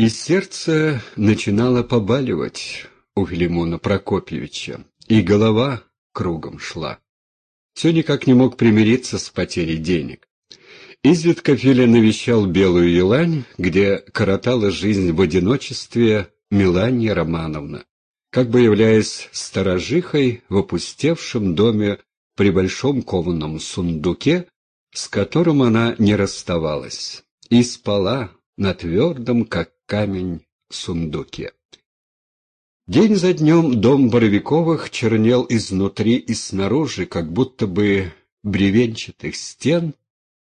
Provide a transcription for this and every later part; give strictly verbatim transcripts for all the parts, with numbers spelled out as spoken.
И сердце начинало побаливать у Филимона Прокопьевича, и голова кругом шла. Все никак не мог примириться с потерей денег. Изредка Филя навещал Белую Елань, где коротала жизнь в одиночестве Меланья Романовна, как бы являясь сторожихой в опустевшем доме при большом кованом сундуке, с которым она не расставалась, и спала на твердом, как камень, сундуке. День за днем дом Боровиковых чернел изнутри и снаружи, как будто бы бревенчатых стен.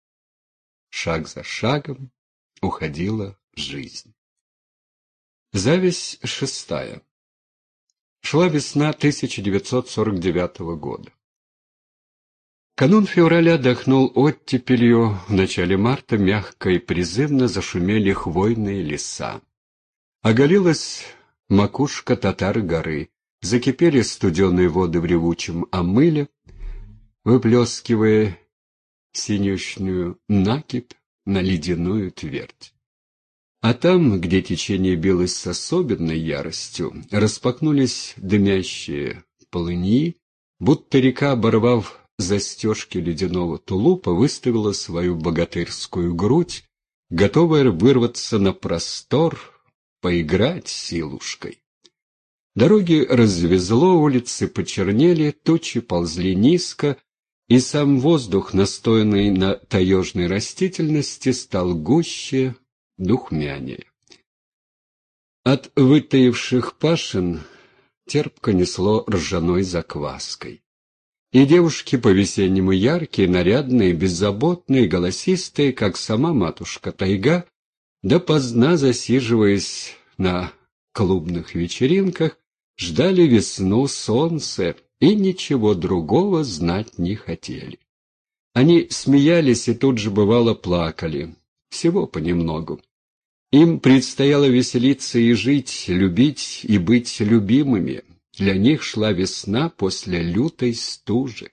Шаг за шагом уходила жизнь. Зависть шестая. Шла весна тысяча девятьсот сорок девятого года. Канун февраля дохнул оттепелью, в начале марта мягко и призывно зашумели хвойные леса. Оголилась макушка Татары горы, закипели студеные воды в ревучем омыле, выплескивая синюшную накипь на ледяную твердь. А там, где течение билось с особенной яростью, распахнулись дымящие полыньи, будто река, оборвав застежки ледяного тулупа, выставила свою богатырскую грудь, готовая вырваться на простор, поиграть силушкой. Дороги развезло, улицы почернели, тучи ползли низко, и сам воздух, настоянный на таежной растительности, стал гуще, духмянее. От вытаивших пашин терпко несло ржаной закваской. И девушки по-весеннему яркие, нарядные, беззаботные, голосистые, как сама матушка тайга, допоздна засиживаясь на клубных вечеринках, ждали весну, солнце и ничего другого знать не хотели. Они смеялись и тут же, бывало, плакали, всего понемногу. Им предстояло веселиться и жить, любить и быть любимыми. Для них шла весна после лютой стужи.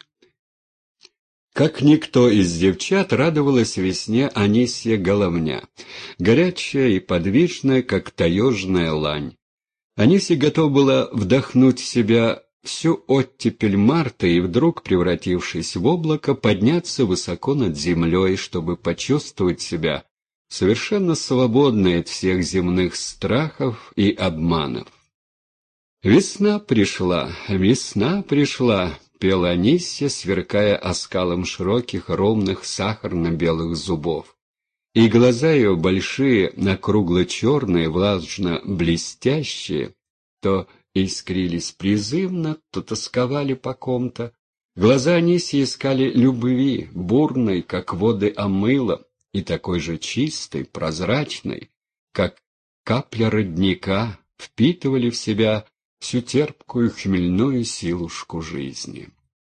Как никто из девчат радовалась весне Анисья Головня, горячая и подвижная, как таежная лань. Анисья готова была вдохнуть в себя всю оттепель марта и вдруг, превратившись в облако, подняться высоко над землей, чтобы почувствовать себя совершенно свободной от всех земных страхов и обманов. «Весна пришла, весна пришла», — пела Анисья, сверкая оскалом широких, ровных, сахарно-белых зубов. И глаза ее, большие, округло-черные, влажно-блестящие, то искрились призывно, то тосковали по ком-то. Глаза Анисьи искали любви, бурной, как воды омыла, и такой же чистой, прозрачной, как капля родника, впитывали в себя всю терпкую хмельную силушку жизни.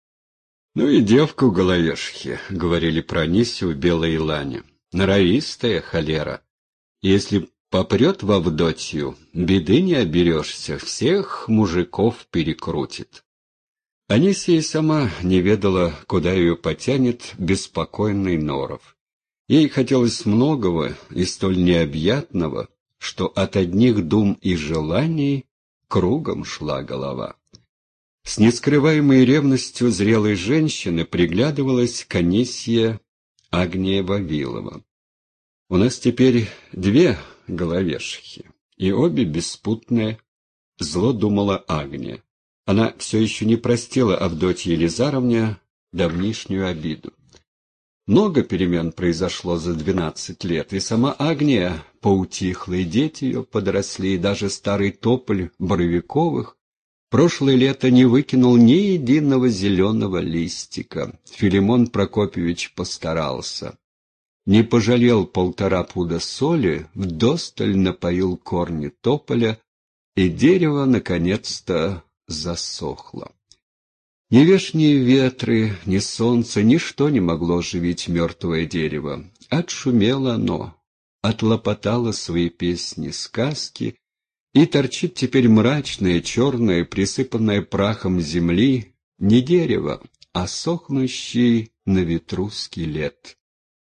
«Ну и девка у головешки», — говорили про Анисью в Белой Елане, — «норовистая холера. Если попрет в Авдотью, беды не оберешься, всех мужиков перекрутит». Анисья и сама не ведала, куда ее потянет беспокойный Норов. Ей хотелось многого и столь необъятного, что от одних дум и желаний кругом шла голова. С нескрываемой ревностью зрелой женщины приглядывалась к Анисье Агния Вавилова. «У нас теперь две головешки, и обе беспутные», — зло думала Агния. Она все еще не простила Авдотье Елизаровне давнишнюю обиду. Много перемен произошло за двенадцать лет, и сама Агния поутихла, и дети ее подросли, и даже старый тополь Боровиковых прошлое лето не выкинул ни единого зеленого листика. Филимон Прокопьевич постарался. Не пожалел полтора пуда соли, вдосталь напоил корни тополя, и дерево наконец-то засохло. Ни вешние ветры, ни солнце, ничто не могло оживить мертвое дерево. Отшумело оно, отлопотало свои песни, сказки, и торчит теперь мрачное, черное, присыпанное прахом земли, не дерево, а сохнущий на ветру скелет.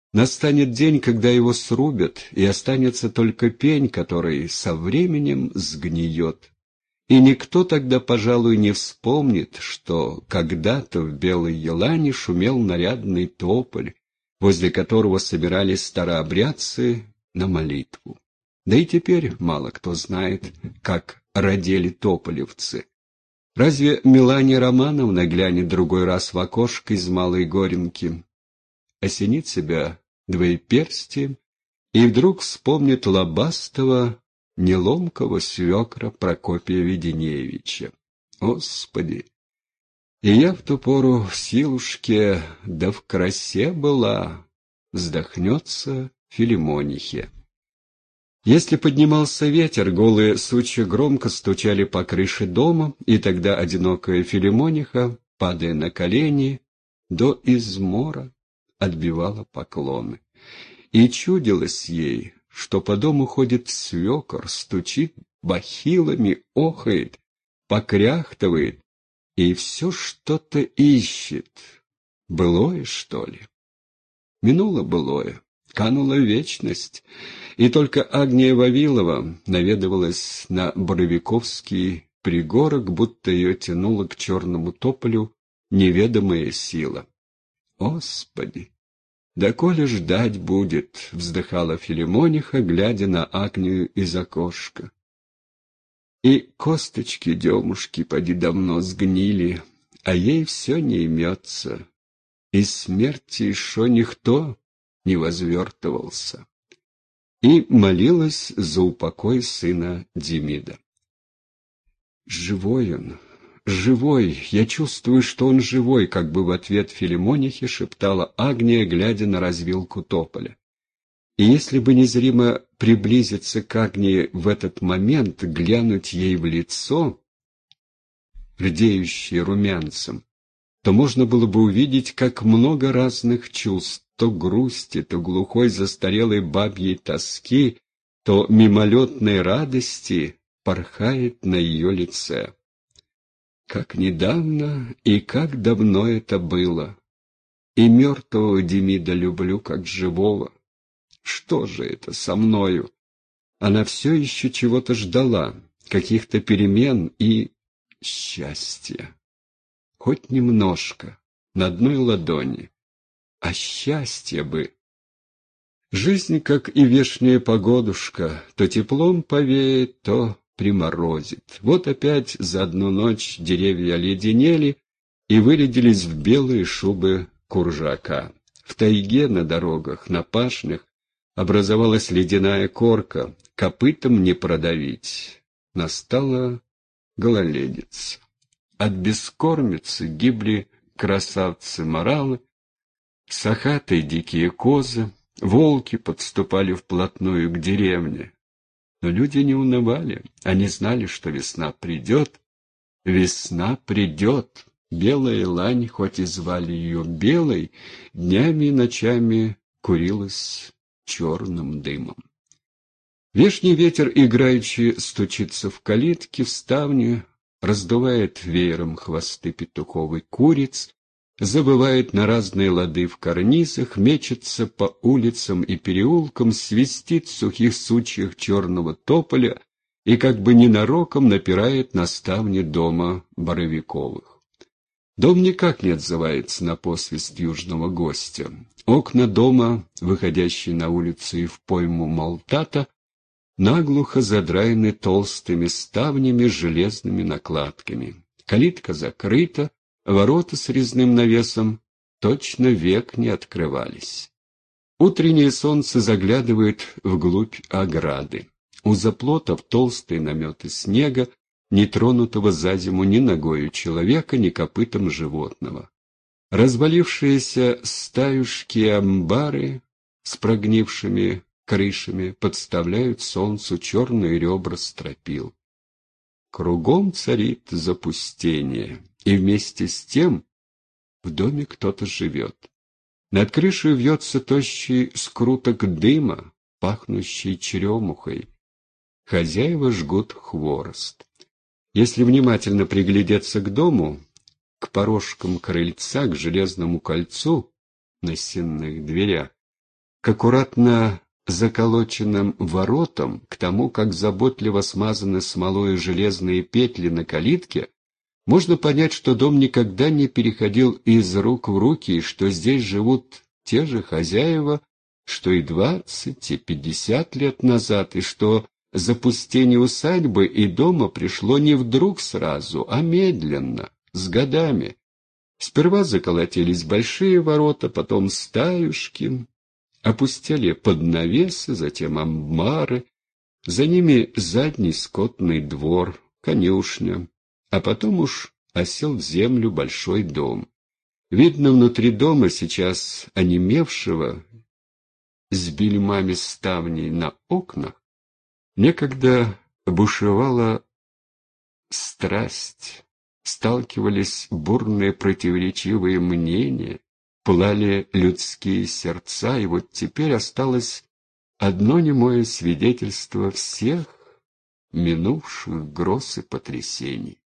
Настанет день, когда его срубят, и останется только пень, который со временем сгниет. И никто тогда, пожалуй, не вспомнит, что когда-то в Белой Елане шумел нарядный тополь, возле которого собирались старообрядцы на молитву. Да и теперь мало кто знает, как родили тополевцы. Разве Мелания Романовна глянет другой раз в окошко из Малой Горенки, осенит себя двоеперстием и вдруг вспомнит лобастого, неломкого свекра Прокопия Веденеевича? Господи! И я в ту пору в силушке, да в красе была, вздохнется Филимонихе. Если поднимался ветер, голые сучья громко стучали по крыше дома, и тогда одинокая Филимониха, падая на колени, до измора отбивала поклоны. И чудилось ей, что по дому ходит свекор, стучит бахилами, охает, покряхтывает, и все что-то ищет. Былое, что ли? Минуло былое, канула вечность, и только Агния Вавилова наведывалась на Боровиковский пригорок, будто ее тянула к черному тополю неведомая сила. Господи! «Да коли ждать будет», — вздыхала Филимониха, глядя на Агнию из окошка. «И косточки демушки поди давно сгнили, а ей все не имется, и смерти еще никто не возвертывался». И молилась за упокой сына Демида. «Живой он, живой, я чувствую, что он живой», как бы в ответ Филимонихе шептала Агния, глядя на развилку тополя. И если бы незримо приблизиться к Агнии в этот момент, глянуть ей в лицо, рдеющее румянцем, то можно было бы увидеть, как много разных чувств, то грусти, то глухой застарелой бабьей тоски, то мимолетной радости порхает на ее лице. Как недавно и как давно это было. И мертвого Демида люблю, как живого. Что же это со мною? Она все еще чего-то ждала, каких-то перемен и счастья. Хоть немножко, на одной ладони. А счастье бы! Жизнь, как и вешняя погодушка, то теплом повеет, то приморозит. Вот опять за одну ночь деревья оледенели и вырядились в белые шубы куржака. В тайге на дорогах, на пашнях образовалась ледяная корка, копытом не продавить. Настала гололедица. От бескормицы гибли красавцы-моралы, сахатые дикие козы, волки подступали вплотную к деревне. Но люди не унывали, они знали, что весна придет. Весна придет. Белая лань, хоть и звали ее белой, днями и ночами курилась черным дымом. Вешний ветер играючи стучится в калитки, в ставню, раздувает веером хвосты петуховой куриц, забывает на разные лады в карнизах, мечется по улицам и переулкам, свистит в сухих сучьях черного тополя и как бы ненароком напирает на ставни дома Боровиковых. Дом никак не отзывается на посвист южного гостя. Окна дома, выходящие на улицу и в пойму Малтата, наглухо задраены толстыми ставнями с железными накладками. Калитка закрыта, ворота с резным навесом точно век не открывались. Утреннее солнце заглядывает вглубь ограды. У заплотов толстые наметы снега, не тронутого за зиму ни ногою человека, ни копытом животного. Развалившиеся стаюшки амбары с прогнившими крышами подставляют солнцу черные ребра стропил. Кругом царит запустение, и вместе с тем в доме кто-то живет. Над крышей вьется тощий скруток дыма, пахнущий черемухой. Хозяева жгут хворост. Если внимательно приглядеться к дому, к порожкам крыльца, к железному кольцу на стенных дверях, к аккуратно заколоченным воротам, к тому, как заботливо смазаны смолой железные петли на калитке, можно понять, что дом никогда не переходил из рук в руки, и что здесь живут те же хозяева, что и двадцать, и пятьдесят лет назад, и что запустение усадьбы и дома пришло не вдруг сразу, а медленно, с годами. Сперва заколотились большие ворота, потом стаюшки, опустели поднавесы, затем амбары, за ними задний скотный двор, конюшня, а потом уж осел в землю большой дом. Видно, внутри дома, сейчас онемевшего, с бельмами ставней на окнах, некогда бушевала страсть, сталкивались бурные противоречивые мнения, пылали людские сердца, и вот теперь осталось одно немое свидетельство всех минувших гроз и потрясений.